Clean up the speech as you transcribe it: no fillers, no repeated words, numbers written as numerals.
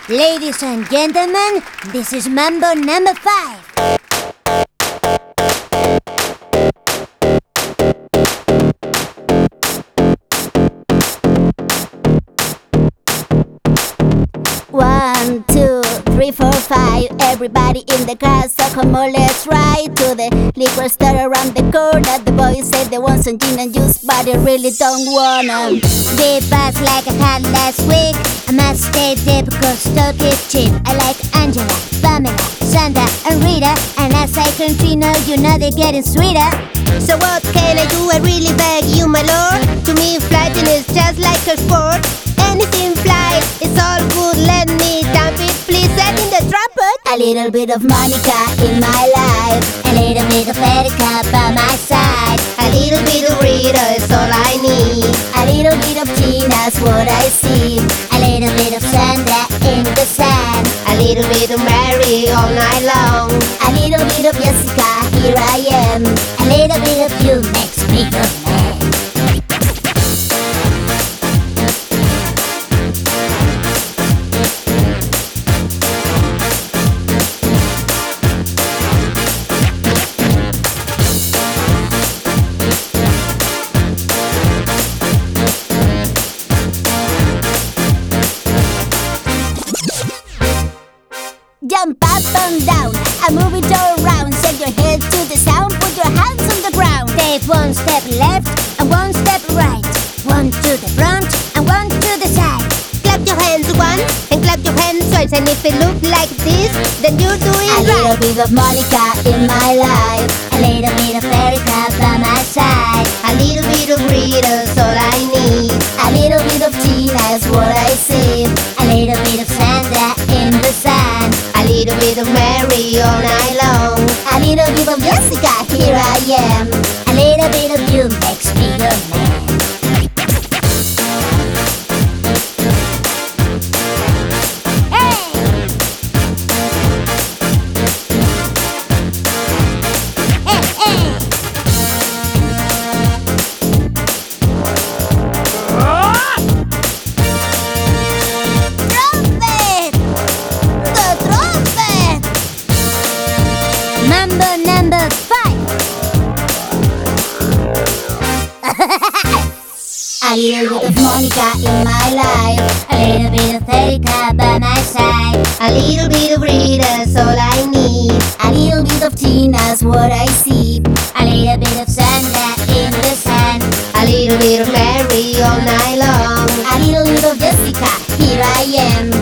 Ladies and gentlemen, this is Mambo number 5. One, two, three, four, five. Everybody in the car, so come on, let's ride to the liquor store around the corner. The boys say they want some gin and juice, but they really don't wanna. They pass like I had last week. I must stay there because talk is cheap. I like Angela, Pamela, Sandra, and Rita. And as I continue, you know they're getting sweeter. So what can I do? I really beg you, my lord. To me, flighting is just like a sport. Anything flies, it's all good, let me dump it, please send in the trumpet. A little bit of Monica in my life, a little bit of Erica by my side, a little bit of Rita is all I need, a little bit of Gina's what I see, a little bit of Sandra in the sand, a little bit of Mary all night long, a little bit of Jessica, here I am, a little bit of you makes me good man. Jump up and down, and move it all around. Set your head to the sound, put your hands on the ground. Take one step left and one step right. One to the front and one to the side. Clap your hands once and clap your hands twice. And if it looks like this, then you're doing right. A little bit of Monica in my life, a little bit of Erica by my side, a little bit of Rita's all I need, a little bit of Gina's what I see, a little bit of Sandra in the sand, a little bit of Mary all night long, a little bit of Jessica, here I am, a little bit of you makes me your man. Mambo number 5. A little bit of Monica in my life, a little bit of Erica by my side, a little bit of Rita's all I need, a little bit of Gina's what I see, a little bit of Sandra in the sand, a little bit of Mary all night long, a little bit of Jessica, here I am,